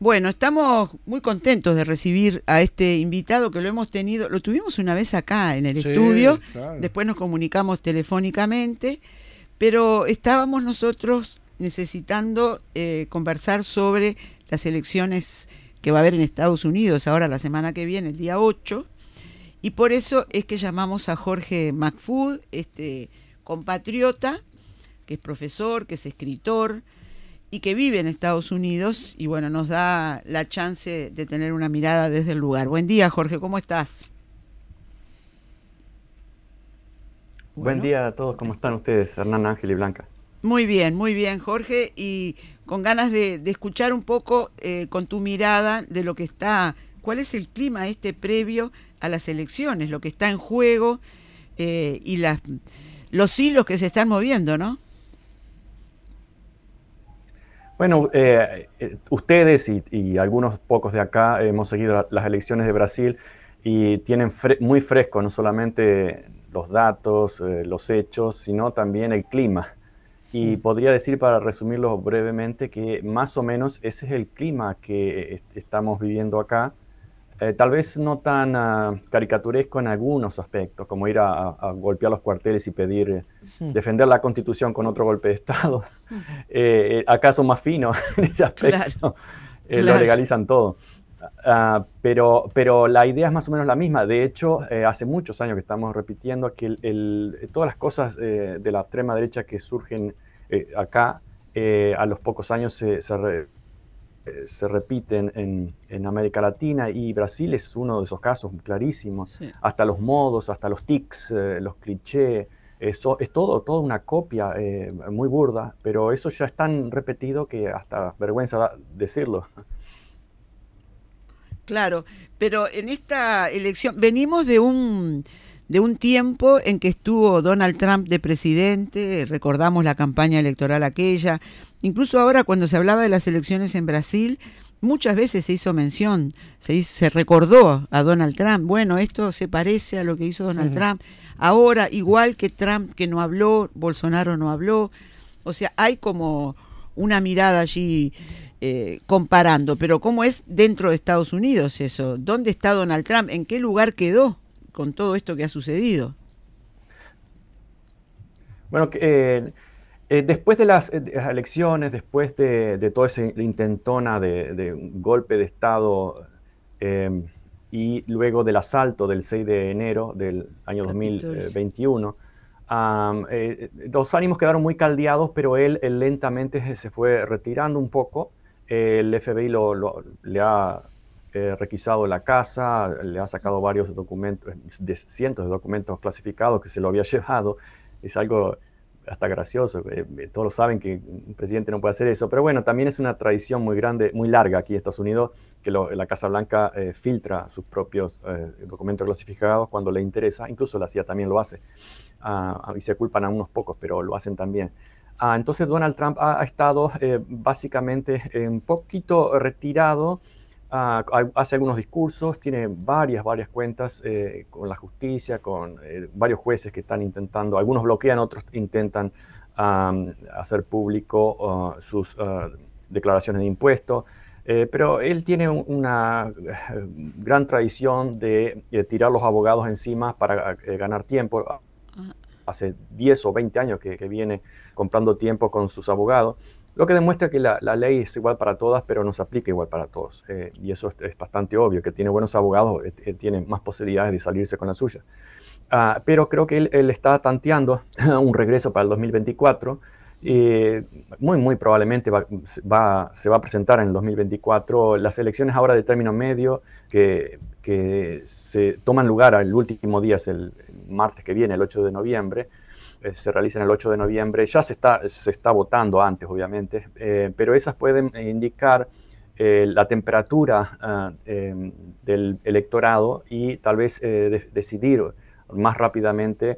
Bueno, estamos muy contentos de recibir a este invitado que lo tuvimos una vez acá en el estudio, claro. Después nos comunicamos telefónicamente, pero estábamos nosotros necesitando conversar sobre las elecciones que va a haber en Estados Unidos ahora la semana que viene, el día 8, y por eso es que llamamos a Jorge McFood, este compatriota, que es profesor, que es escritor y que vive en Estados Unidos, y bueno, nos da la chance de tener una mirada desde el lugar. Buen día, Jorge, ¿cómo estás? Buen día a todos, ¿cómo están ustedes? Hernán, Ángel y Blanca. Muy bien, Jorge, y con ganas de escuchar un poco con tu mirada de lo que está, cuál es el clima previo a las elecciones, lo que está en juego y los hilos que se están moviendo, ¿no? Bueno, ustedes y algunos pocos de acá hemos seguido las elecciones de Brasil y tienen muy fresco no solamente los datos, los hechos, sino también el clima. Y podría decir, para resumirlo brevemente, que más o menos ese es el clima que estamos viviendo acá. Tal vez no tan caricaturesco en algunos aspectos, como ir a golpear los cuarteles y pedir defender la Constitución con otro golpe de Estado. Acá son más finos en ese aspecto, lo legalizan todo. Pero la idea es más o menos la misma. De hecho, hace muchos años que estamos repitiendo que todas las cosas de la extrema derecha que surgen acá, a los pocos años se repiten en América Latina, y Brasil es uno de esos casos clarísimos. Sí. Hasta los modos, hasta los tics, los clichés, eso es toda una copia muy burda, pero eso ya es tan repetido que hasta vergüenza da decirlo. Claro, pero en esta elección venimos de un tiempo en que estuvo Donald Trump de presidente, recordamos la campaña electoral aquella, incluso ahora cuando se hablaba de las elecciones en Brasil, muchas veces se hizo mención, se recordó a Donald Trump, bueno, esto se parece a lo que hizo Donald Trump, ahora igual que Trump que no habló, Bolsonaro no habló, o sea, hay como una mirada allí comparando, pero ¿cómo es dentro de Estados Unidos eso? ¿Dónde está Donald Trump? ¿En qué lugar quedó con todo esto que ha sucedido? Bueno, después de las elecciones, después de toda esa intentona de un golpe de Estado y luego del asalto del 6 de enero del año 2021, los ánimos quedaron muy caldeados, pero él lentamente se fue retirando un poco. El FBI le ha requisado la casa, le ha sacado varios documentos, cientos de documentos clasificados que se lo había llevado. Es algo hasta gracioso, todos saben que un presidente no puede hacer eso, pero bueno, también es una tradición muy grande, muy larga aquí en Estados Unidos, que la Casa Blanca filtra sus propios documentos clasificados cuando le interesa, incluso la CIA también lo hace, y se culpan a unos pocos, pero lo hacen también. Entonces Donald Trump ha estado básicamente un poquito retirado, hace algunos discursos, tiene varias cuentas con la justicia, con varios jueces que están intentando, algunos bloquean, otros intentan hacer público sus declaraciones de impuestos, pero él tiene una gran tradición de tirar los abogados encima para ganar tiempo. Hace 10 o 20 años que viene comprando tiempo con sus abogados, lo que demuestra que la ley es igual para todas, pero no se aplica igual para todos. Y eso es bastante obvio, que tiene buenos abogados, tiene más posibilidades de salirse con la suya. Pero creo que él está tanteando un regreso para el 2024. Muy probablemente se va a presentar en el 2024. Las elecciones ahora de término medio que se toman lugar el último día, es el martes que viene, el 8 de noviembre, se realizan el 8 de noviembre, ya se está votando antes, obviamente, pero esas pueden indicar la temperatura del electorado y tal vez decidir más rápidamente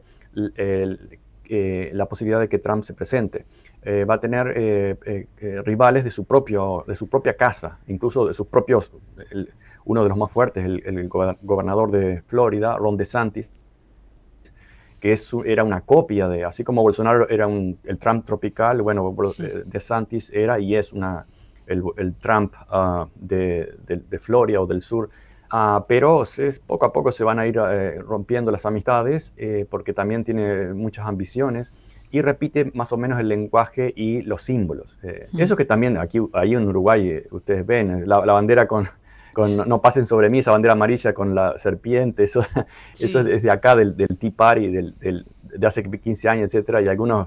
la posibilidad de que Trump se presente. Va a tener rivales de su propia casa, incluso de sus propios, uno de los más fuertes, el gobernador de Florida, Ron DeSantis, que era una copia así como Bolsonaro era el Trump tropical, bueno, DeSantis era y es el Trump de Florida o del sur. Pero poco a poco se van a ir rompiendo las amistades porque también tiene muchas ambiciones y repite más o menos el lenguaje y los símbolos. Eso que también aquí ahí en Uruguay ustedes ven, la bandera con no pasen sobre mí, esa bandera amarilla con la serpiente, eso Sí. es de acá, del Tea Party, de hace 15 años, etcétera, y algunos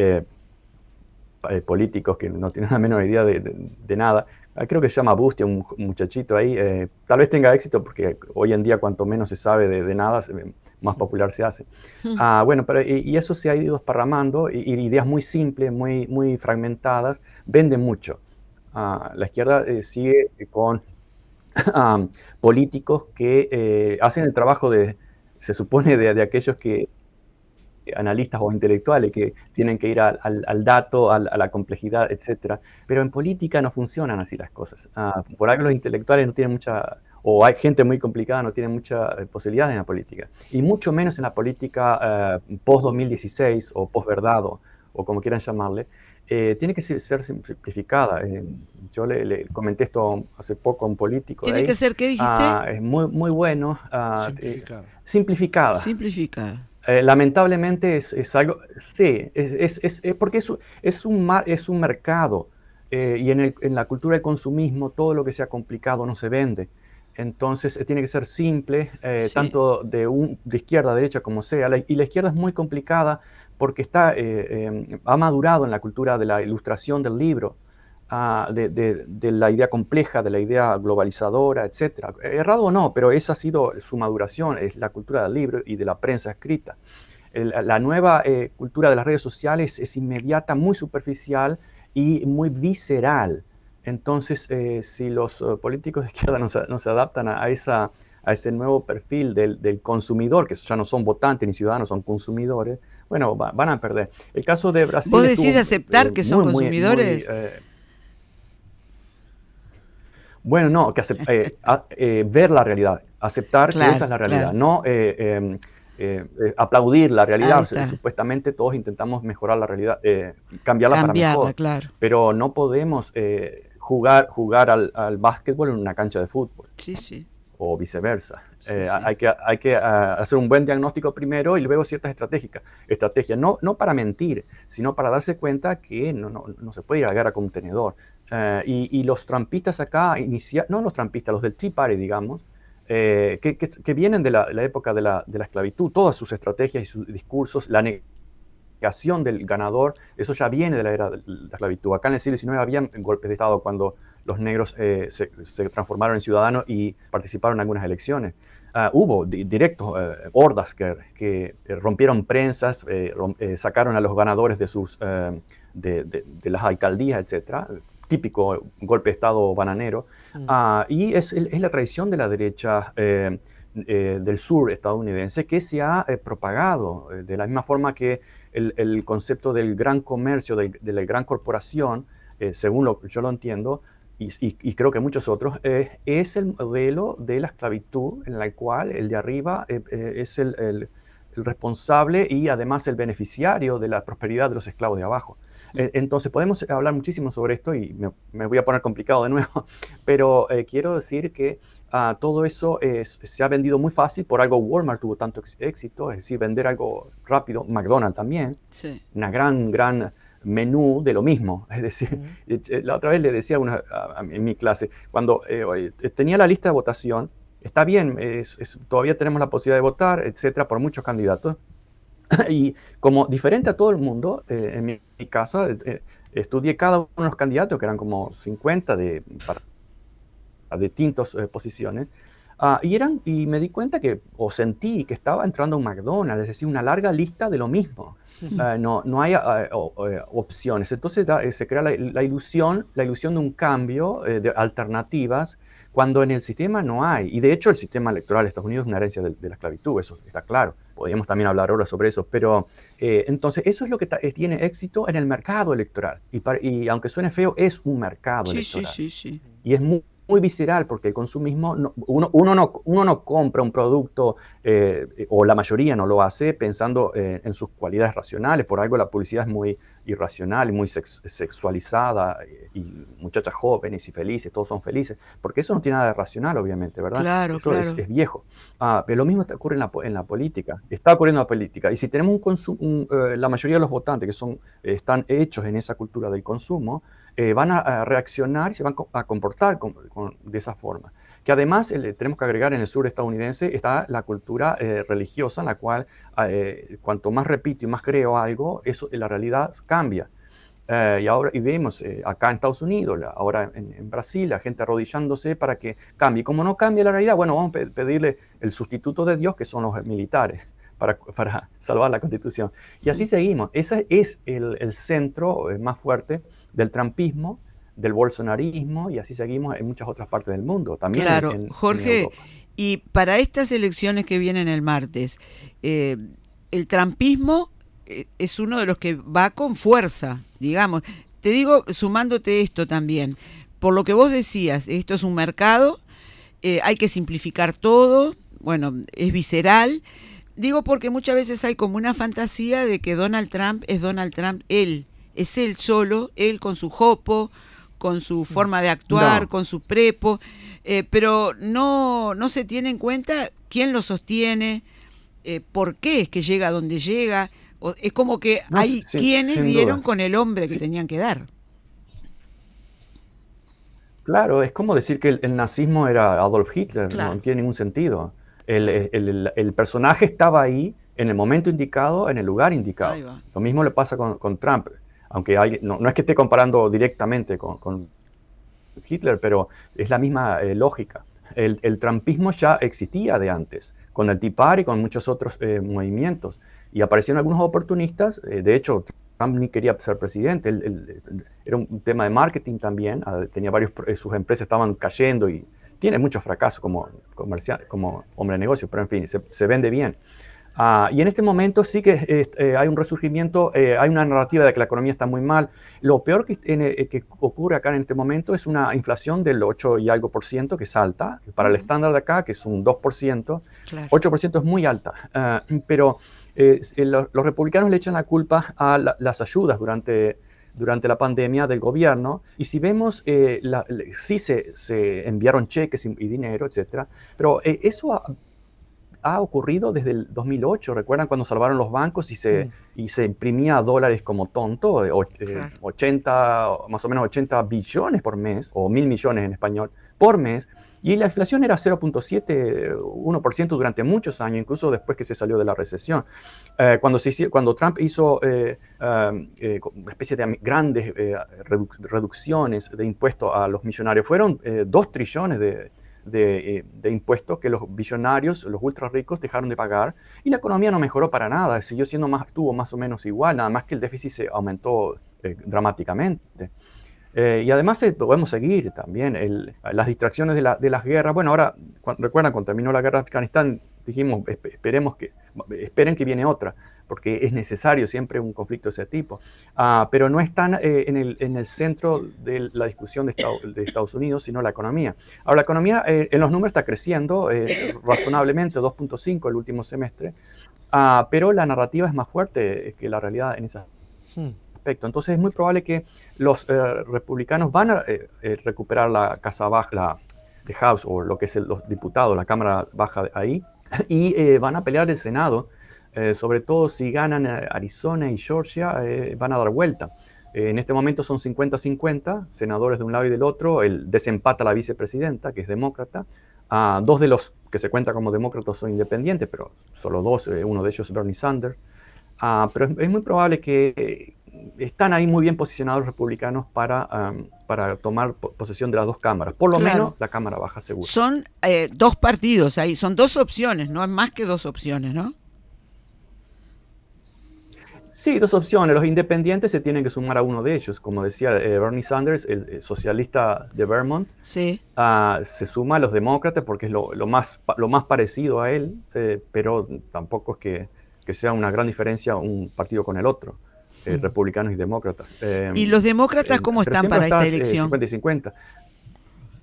políticos que no tienen la menor idea de nada. Creo que se llama Bustia, un muchachito ahí. Tal vez tenga éxito porque hoy en día cuanto menos se sabe de nada, más popular se hace. Bueno, pero y eso se ha ido esparramando y ideas muy simples, muy fragmentadas, venden mucho. La izquierda sigue con políticos que hacen el trabajo se supone, de aquellos que analistas o intelectuales que tienen que ir al dato, a la complejidad, etcétera. Pero en política no funcionan así las cosas. Por algo los intelectuales no tienen mucha, o hay gente muy complicada, no tienen muchas posibilidades en la política. Y mucho menos en la política post-2016 o post-verdad o como quieran llamarle. Tiene que ser simplificada. Yo le comenté esto hace poco a un político de ¿Tiene ahí. que ser, qué dijiste? Es muy bueno. Simplificada. Simplificada. Simplificada. Lamentablemente es algo, sí, es porque es un mercado y en la cultura del consumismo todo lo que sea complicado no se vende. Entonces tiene que ser simple, Sí. tanto de izquierda a derecha como sea. Y la izquierda es muy complicada porque ha madurado en la cultura de la ilustración del libro, de la idea compleja, de la idea globalizadora, etc. Errado o no, pero esa ha sido su maduración, es la cultura del libro y de la prensa escrita. La nueva cultura de las redes sociales es inmediata, muy superficial y muy visceral. Entonces, si los políticos de izquierda no se adaptan a ese nuevo perfil del consumidor, que ya no son votantes ni ciudadanos, son consumidores, bueno, van a perder. El caso de Brasil ¿Vos decís aceptar que son consumidores? Bueno, no, ver la realidad, aceptar que esa es la realidad, claro. no aplaudir la realidad. Supuestamente todos intentamos mejorar la realidad, cambiarla para mejor, claro. pero no podemos jugar al básquetbol en una cancha de fútbol. Sí, sí. O viceversa. Sí. Hay que hacer un buen diagnóstico primero y luego ciertas estrategias, no para mentir, sino para darse cuenta que no se puede ir a la guerra con un tenedor. Y los trampistas acá, no los trampistas, los del Tea Party, digamos, que vienen de la época de la esclavitud, todas sus estrategias y sus discursos, la negación del ganador, eso ya viene de la era de la esclavitud. Acá en el siglo XIX había golpes de Estado cuando los negros se transformaron en ciudadanos y participaron en algunas elecciones. Hubo directos, hordas que rompieron prensas, sacaron a los ganadores de las alcaldías, etcétera. Típico golpe de Estado bananero. Y es la tradición de la derecha del sur estadounidense que se ha propagado de la misma forma que el concepto del gran comercio, de la gran corporación, según yo lo entiendo, y creo que muchos otros, es el modelo de la esclavitud en la cual el de arriba es el responsable y además el beneficiario de la prosperidad de los esclavos de abajo. Entonces podemos hablar muchísimo sobre esto y me voy a poner complicado de nuevo, pero quiero decir que todo eso se ha vendido muy fácil, por algo Walmart tuvo tanto éxito, es decir, vender algo rápido, McDonald's también, Sí. una gran menú de lo mismo. Es decir, la otra vez le decía en mi clase, cuando tenía la lista de votación, está bien, todavía tenemos la posibilidad de votar, etcétera, por muchos candidatos. Y como diferente a todo el mundo, en mi casa, estudié cada uno de los candidatos, que eran como 50 para distintas posiciones, y me di cuenta sentí que estaba entrando a un McDonald's, es decir, una larga lista de lo mismo. No hay opciones. Entonces se crea la ilusión de un cambio, de alternativas, cuando en el sistema no hay. Y de hecho el sistema electoral de Estados Unidos es una herencia de la esclavitud, eso está claro. Podríamos también hablar ahora sobre eso, pero entonces eso es lo que tiene éxito en el mercado electoral. Y aunque suene feo, es un mercado electoral. Sí. Y es muy visceral porque el consumismo, uno no compra un producto, o la mayoría no lo hace pensando en sus cualidades racionales. Por algo la publicidad es muy irracional y muy sexualizada, y muchachas jóvenes y felices, todos son felices, porque eso no tiene nada de racional, obviamente, ¿verdad? Claro, Eso claro. es viejo. Pero lo mismo ocurre en la política, está ocurriendo en la política, y si tenemos la mayoría de los votantes que están hechos en esa cultura del consumo, van a reaccionar y se van a comportar de esa forma. Que además tenemos que agregar, en el sur estadounidense está la cultura religiosa, en la cual cuanto más repito y más creo algo, eso la realidad cambia. Y vemos acá en Estados Unidos, ahora en Brasil, la gente arrodillándose para que cambie. Como no cambia la realidad, bueno, vamos a pedirle el sustituto de Dios, que son los militares, para salvar la Constitución. Y así seguimos. Ese es el centro más fuerte del trumpismo, del bolsonarismo, y así seguimos en muchas otras partes del mundo, también Claro, en Jorge, Europa. y para estas elecciones que vienen el martes, el trampismo es uno de los que va con fuerza, digamos. Te digo, sumándote esto también, por lo que vos decías, esto es un mercado, hay que simplificar todo, bueno, es visceral. Digo porque muchas veces hay como una fantasía de que Donald Trump es Donald Trump, él, es él solo, él con su jopo, con su forma de actuar, No, con su prepo, pero no se tiene en cuenta quién lo sostiene, por qué es que llega a donde llega. Es como que no, hay quienes sin dieron duda. con el hombre que Sí, tenían que dar. claro, es como decir que el nazismo era Adolf Hitler, no Claro, tiene ningún sentido. claro. El personaje estaba ahí en el momento indicado, en el lugar Ahí indicado. va. Lo mismo le pasa con Trump, aunque no es que esté comparando directamente con Hitler, pero es la misma lógica. El trumpismo ya existía de antes, con el Tea Party y con muchos otros movimientos. Y aparecieron algunos oportunistas, de hecho, Trump ni quería ser presidente, era un tema de marketing también, tenía sus empresas estaban cayendo y tiene muchos fracasos como hombre de negocio, pero en fin, se vende bien. Y en este momento sí que hay un resurgimiento, hay una narrativa de que la economía está muy mal. Lo peor que ocurre acá en este momento es una inflación del 8 y algo por ciento, que es alta. Para el estándar de acá, que es un 2%, Claro. 8% es muy alta. Pero los republicanos le echan la culpa a las ayudas durante la pandemia del gobierno. Y si vemos, sí se enviaron cheques y dinero, etcétera, pero eso ha ocurrido desde el 2008. ¿Recuerdan cuando salvaron los bancos Mm, y se imprimía dólares como tonto? claro. 80, más o menos 80 billones por mes, o 1.000 millones en español, por mes. Y la inflación era 0,71% durante muchos años, incluso después que se salió de la recesión. Cuando Trump hizo una especie de grandes reducciones de impuestos a los millonarios, fueron 2 trillones de impuestos que los billonarios, los ultra ricos, dejaron de pagar, y la economía no mejoró para nada, estuvo más o menos igual, nada más que el déficit se aumentó dramáticamente. Y además podemos seguir también las distracciones de las guerras. Bueno, ahora, recuerdan, cuando terminó la guerra de Afganistán, dijimos, esperen que viene otra, porque es necesario siempre un conflicto de ese tipo. Pero no están en el centro de la discusión de Estados Unidos, sino la economía. Ahora, la economía en los números está creciendo razonablemente, 2,5 el último semestre, pero la narrativa es más fuerte que la realidad en ese aspecto. Entonces es muy probable que los republicanos van a recuperar la Casa Baja, the House, o lo que es los diputados, la Cámara Baja de ahí, y van a pelear el Senado. Sobre todo si ganan Arizona y Georgia, van a dar vuelta. En este momento son 50-50, senadores de un lado y del otro. El desempata la vicepresidenta, que es demócrata. Dos de los que se cuentan como demócratas son independientes, pero solo dos, uno de ellos es Bernie Sanders. Pero es muy probable que están ahí muy bien posicionados los republicanos para tomar posesión de las dos cámaras. Por lo menos Claro. la Cámara Baja seguro. Son dos partidos ahí, son dos opciones, no es más que dos opciones, ¿no? Sí, dos opciones. Los independientes se tienen que sumar a uno de ellos. Como decía Bernie Sanders, el socialista de Vermont, Sí. se suma a los demócratas porque es lo más parecido a él, pero tampoco es que sea una gran diferencia un partido con el otro, republicanos y demócratas. ¿Y los demócratas cómo Pero están siempre para esta está elección? 50 y 50.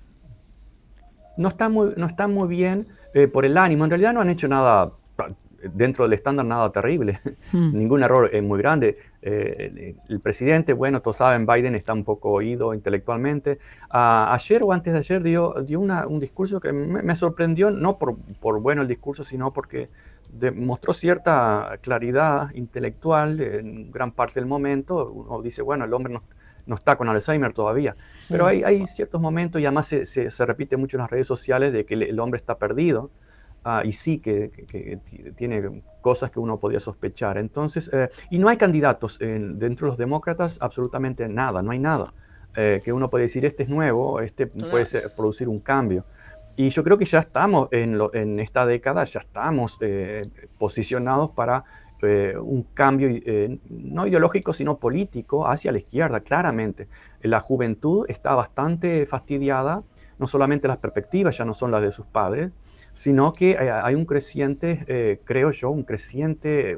No está muy bien por el ánimo. En realidad no han hecho nada dentro del estándar nada terrible, Mm. ningún error muy grande. El presidente, bueno, todos saben, Biden está un poco oído intelectualmente. Ayer o antes de ayer dio un discurso que me sorprendió, no por bueno el discurso, sino porque mostró cierta claridad intelectual en gran parte del momento. Uno dice, bueno, el hombre no está con Alzheimer todavía, pero Mm. hay ciertos momentos, y además se repite mucho en las redes sociales, de que el hombre está perdido. Y sí que tiene cosas que uno podía sospechar. Entonces, y no hay candidatos dentro de los demócratas, absolutamente nada, no hay nada que uno puede decir, este es nuevo, este puede Claro. producir un cambio. Y yo creo que ya estamos en esta década, ya estamos posicionados para un cambio, no ideológico, sino político, hacia la izquierda, claramente. La juventud está bastante fastidiada, no solamente las perspectivas ya no son las de sus padres, sino que hay un creciente, creo yo, un creciente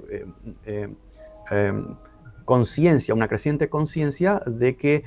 eh, conciencia, una creciente conciencia de que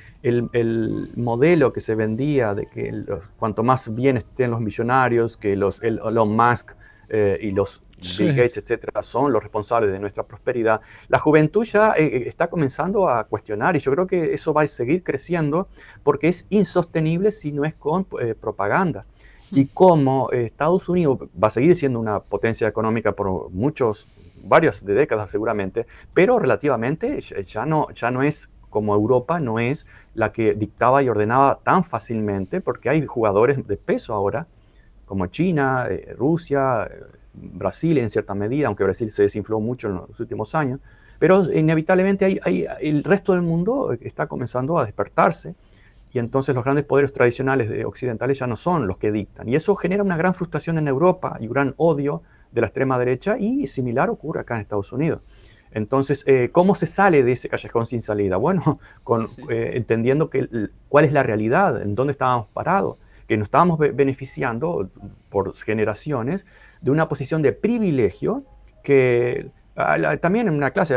el modelo que se vendía, de que cuanto más bien estén los millonarios, que Elon Musk y los Bill Sí. Gates, etcétera, son los responsables de nuestra prosperidad, la juventud ya está comenzando a cuestionar, y yo creo que eso va a seguir creciendo porque es insostenible si no es con propaganda. Y como Estados Unidos va a seguir siendo una potencia económica por varias décadas seguramente, pero relativamente ya no es como Europa, no es la que dictaba y ordenaba tan fácilmente, porque hay jugadores de peso ahora, como China, Rusia, Brasil en cierta medida, aunque Brasil se desinfló mucho en los últimos años, pero inevitablemente el resto del mundo está comenzando a despertarse, y entonces los grandes poderes tradicionales occidentales ya no son los que dictan. Y eso genera una gran frustración en Europa y un gran odio de la extrema derecha, y similar ocurre acá en Estados Unidos. Entonces, ¿cómo se sale de ese callejón sin salida? Bueno, Sí. entendiendo cuál es la realidad, en dónde estábamos parados, que nos estábamos beneficiando por generaciones de una posición de privilegio que también en una clase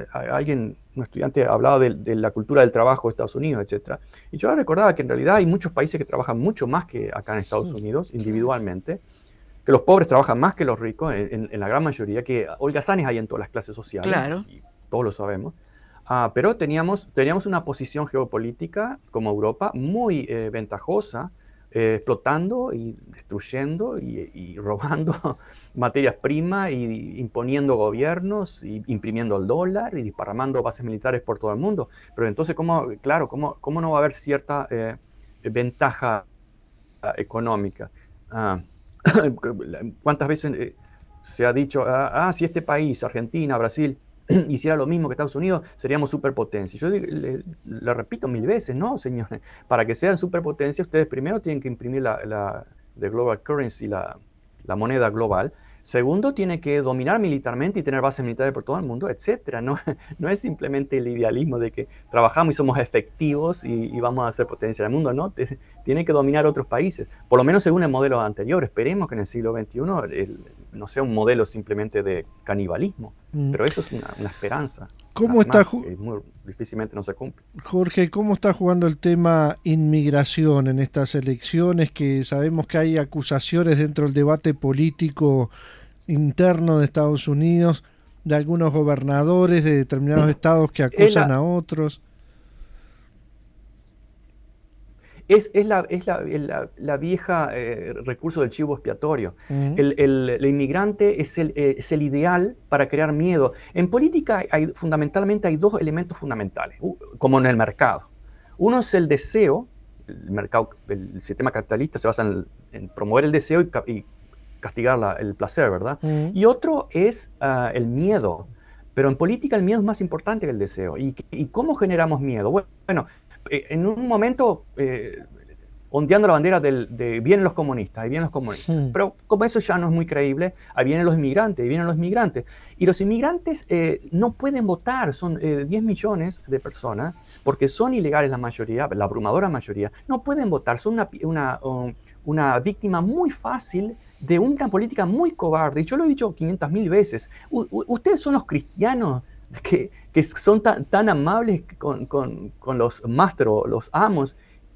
un estudiante hablaba de la cultura del trabajo de Estados Unidos, etcétera. Y yo recordaba que en realidad hay muchos países que trabajan mucho más que acá en Estados Unidos, Claro. individualmente, que los pobres trabajan más que los ricos, en la gran mayoría, que holgazanes hay en todas las clases sociales, Claro. y todos lo sabemos. Pero teníamos una posición geopolítica como Europa muy ventajosa, explotando y destruyendo y robando materias primas, y imponiendo gobiernos, y imprimiendo el dólar y disparando bases militares por todo el mundo. Pero entonces, ¿cómo no va a haber cierta ventaja económica? Ah, ¿Cuántas veces se ha dicho, si este país, Argentina, Brasil, hiciera lo mismo que Estados Unidos, seríamos superpotencia? Yo le repito 1000 veces, no, señores, para que sean superpotencia, ustedes primero tienen que imprimir the global currency, la moneda global. Segundo, tiene que dominar militarmente y tener bases militares por todo el mundo, etcétera. No es simplemente el idealismo de que trabajamos y somos efectivos y vamos a ser potencia del mundo, no. Tiene que dominar otros países, por lo menos según el modelo anterior. Esperemos que en el siglo XXI no sea un modelo simplemente de canibalismo, Mm. pero eso es una esperanza, ¿Cómo nada está, más, que muy difícilmente no se cumple. Jorge, cómo está jugando el tema inmigración en estas elecciones? Que sabemos que hay acusaciones dentro del debate político interno de Estados Unidos de algunos gobernadores de determinados estados que Es acusan la, a otros. es la vieja recurso del chivo expiatorio. Mm. El inmigrante es el ideal para crear miedo. En política fundamentalmente hay dos elementos fundamentales, como en el mercado. Uno es el deseo. El sistema capitalista se basa en promover el deseo y castigar el placer, ¿verdad? Mm. Y otro es el miedo. Pero en política el miedo es más importante que el deseo. ¿Y cómo generamos miedo? Bueno, en un momento ondeando la bandera de vienen los comunistas, ahí vienen los comunistas. Mm. Pero como eso ya no es muy creíble, ahí vienen los inmigrantes, ahí vienen los inmigrantes. Y los inmigrantes no pueden votar, son 10 millones de personas, porque son ilegales la mayoría, la abrumadora mayoría, no pueden votar, son una víctima muy fácil de una política muy cobarde. Y yo lo he dicho 500.000 veces. Ustedes son los cristianos que son tan amables con los mastros, los amos,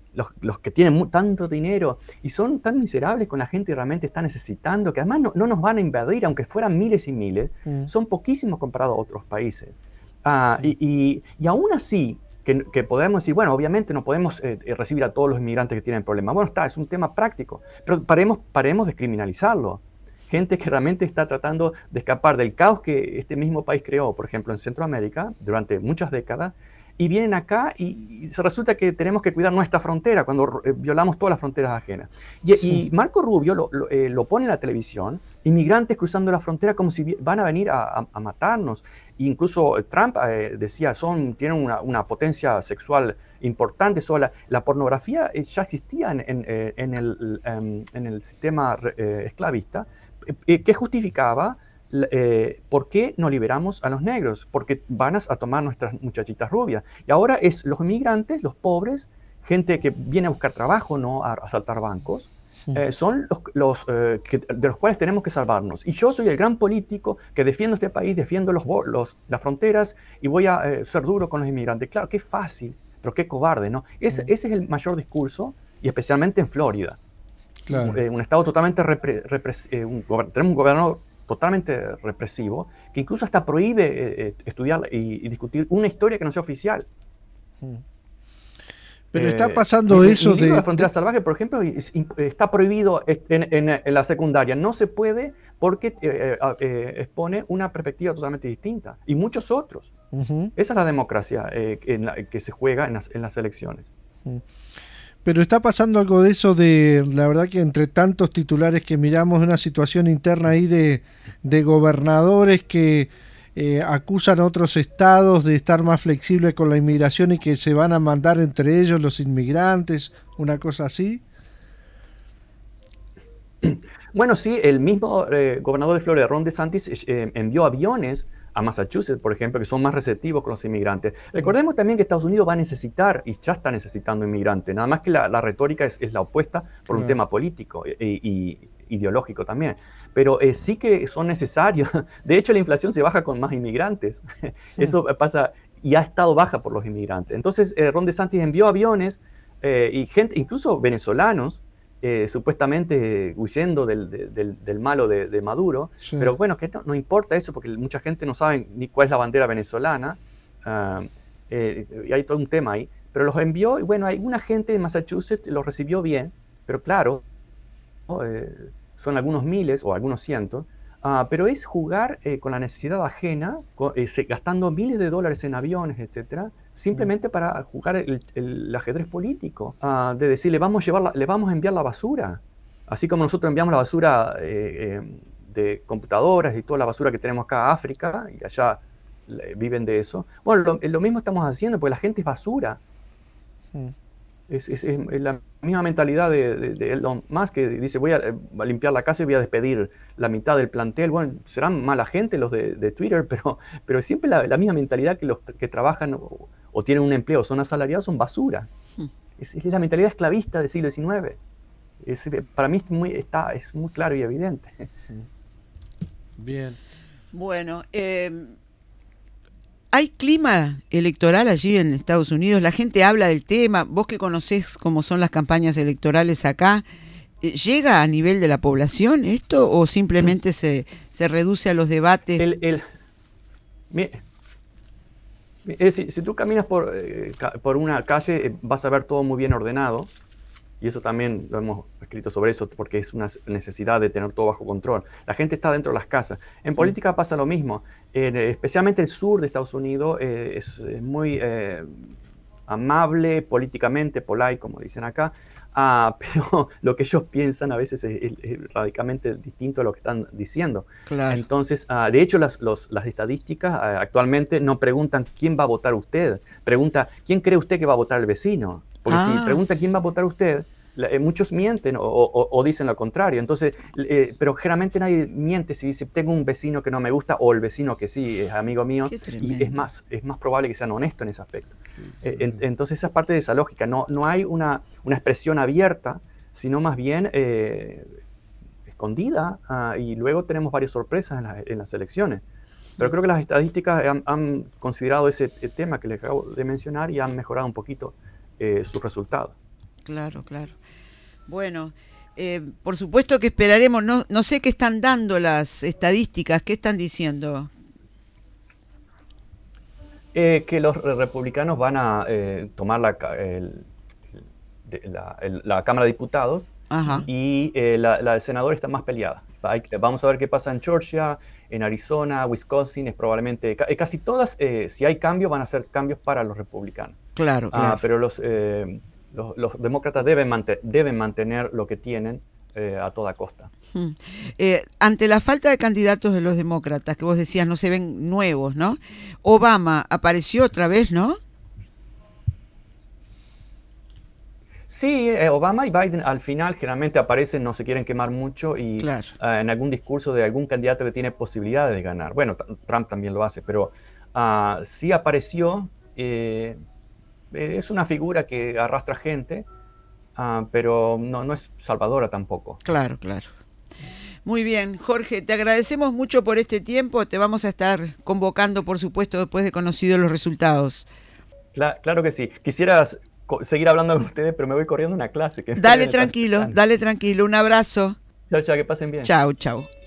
los que tienen tanto dinero y son tan miserables con la gente que realmente está necesitando, que además no nos van a invadir, aunque fueran miles y miles, son poquísimos comparados a otros países. Y aún así, que podemos decir, bueno, obviamente no podemos recibir a todos los inmigrantes que tienen problemas. Bueno, es un tema práctico, pero paremos de criminalizarlo. Gente que realmente está tratando de escapar del caos que este mismo país creó, por ejemplo, en Centroamérica, durante muchas décadas, y vienen acá y se resulta que tenemos que cuidar nuestra frontera cuando violamos todas las fronteras ajenas. Y Marco Rubio lo pone en la televisión, inmigrantes cruzando la frontera como si van a venir a matarnos. E incluso Trump decía, tienen una potencia sexual importante. La pornografía ya existía en el sistema esclavista, que justificaba ¿por qué no liberamos a los negros? Porque van a tomar nuestras muchachitas rubias. Y ahora es los inmigrantes, los pobres, gente que viene a buscar trabajo, no a asaltar bancos, son de los cuales tenemos que salvarnos. Y yo soy el gran político que defiendo este país, defiendo las fronteras y voy a ser duro con los inmigrantes. Claro, qué fácil, pero qué cobarde, ¿no? Ese es el mayor discurso, y especialmente en Florida. Claro. Un estado totalmente tenemos un gobernador totalmente represivo, que incluso hasta prohíbe estudiar y discutir una historia que no sea oficial. Pero está pasando eso de... La frontera salvaje, por ejemplo, está prohibido en la secundaria. No se puede porque expone una perspectiva totalmente distinta. Y muchos otros. Esa es la democracia que se juega en las elecciones. Pero está pasando algo de eso, la verdad que entre tantos titulares que miramos, una situación interna ahí de gobernadores que acusan a otros estados de estar más flexibles con la inmigración y que se van a mandar entre ellos los inmigrantes, una cosa así. Bueno, sí, el mismo gobernador de Florida, Ron DeSantis, envió aviones a Massachusetts, por ejemplo, que son más receptivos con los inmigrantes. Recordemos también que Estados Unidos va a necesitar, y ya está necesitando inmigrantes, nada más que la retórica es la opuesta por un tema político y ideológico también. Pero sí que son necesarios. De hecho, la inflación se baja con más inmigrantes. Eso pasa y ha estado baja por los inmigrantes. Entonces, Ron DeSantis envió aviones y gente, incluso venezolanos, supuestamente huyendo del malo de Maduro, pero bueno, que no importa eso porque mucha gente no sabe ni cuál es la bandera venezolana, y hay todo un tema ahí, pero los envió y bueno, alguna gente de Massachusetts los recibió bien, pero claro, son algunos miles o algunos cientos, pero es jugar con la necesidad ajena, gastando miles de dólares en aviones, etcétera, simplemente para jugar el ajedrez político, de decir, le vamos a enviar la basura, así como nosotros enviamos la basura de computadoras y toda la basura que tenemos acá a África, y allá viven de eso. Bueno, lo mismo estamos haciendo, porque la gente es basura. Es la misma mentalidad de Elon Musk, que dice, voy a limpiar la casa y voy a despedir la mitad del plantel. Bueno, serán mala gente los de Twitter, pero siempre la misma mentalidad que los que trabajan o tienen un empleo, son asalariados, son basura. Es la mentalidad esclavista del siglo XIX. Para mí es muy claro y evidente. Bien. Bueno, ¿hay clima electoral allí en Estados Unidos? La gente habla del tema. Vos que conocés cómo son las campañas electorales acá, ¿llega a nivel de la población esto o simplemente se reduce a los debates? Si tú caminas por una calle, vas a ver todo muy bien ordenado. Y eso también lo hemos escrito sobre eso, porque es una necesidad de tener todo bajo control. La gente está dentro de las casas. En política pasa lo mismo. Especialmente el sur de Estados Unidos es muy amable políticamente, polite, como dicen acá, pero lo que ellos piensan a veces es radicalmente distinto a lo que están diciendo. Claro. Entonces, de hecho, las estadísticas actualmente no preguntan quién va a votar usted, pregunta quién cree usted que va a votar el vecino. Porque si pregunta quién va a votar usted, muchos mienten o dicen lo contrario. Entonces, pero generalmente nadie miente si dice tengo un vecino que no me gusta o el vecino que sí es amigo mío, y es más probable que sean honestos en ese aspecto. Entonces esa es parte de esa lógica. No hay una expresión abierta, sino más bien escondida, y luego tenemos varias sorpresas en las elecciones. Pero creo que las estadísticas han considerado ese tema que les acabo de mencionar y han mejorado un poquito sus resultados. Claro, claro. Bueno, por supuesto que esperaremos, no sé qué están dando las estadísticas, qué están diciendo. Que los republicanos van a tomar la Cámara de Diputados. Ajá. Y la de senadores está más peleada. Vamos a ver qué pasa en Georgia, en Arizona, Wisconsin, es probablemente, casi todas, si hay cambios, van a ser cambios para los republicanos. Claro, claro. Pero los demócratas deben mantener lo que tienen a toda costa. Ante la falta de candidatos de los demócratas, que vos decías no se ven nuevos, ¿no? Obama apareció otra vez, ¿no? Sí, Obama y Biden al final generalmente aparecen, no se quieren quemar mucho y claro. En algún discurso de algún candidato que tiene posibilidades de ganar. Bueno, Trump también lo hace, pero sí apareció. Es una figura que arrastra gente, pero no es salvadora tampoco. Claro, claro. Muy bien, Jorge, te agradecemos mucho por este tiempo. Te vamos a estar convocando, por supuesto, después de conocidos los resultados. Claro que sí. Quisieras seguir hablando con ustedes, pero me voy corriendo a una clase. Dale tranquilo. Un abrazo. Chao, que pasen bien. Chao.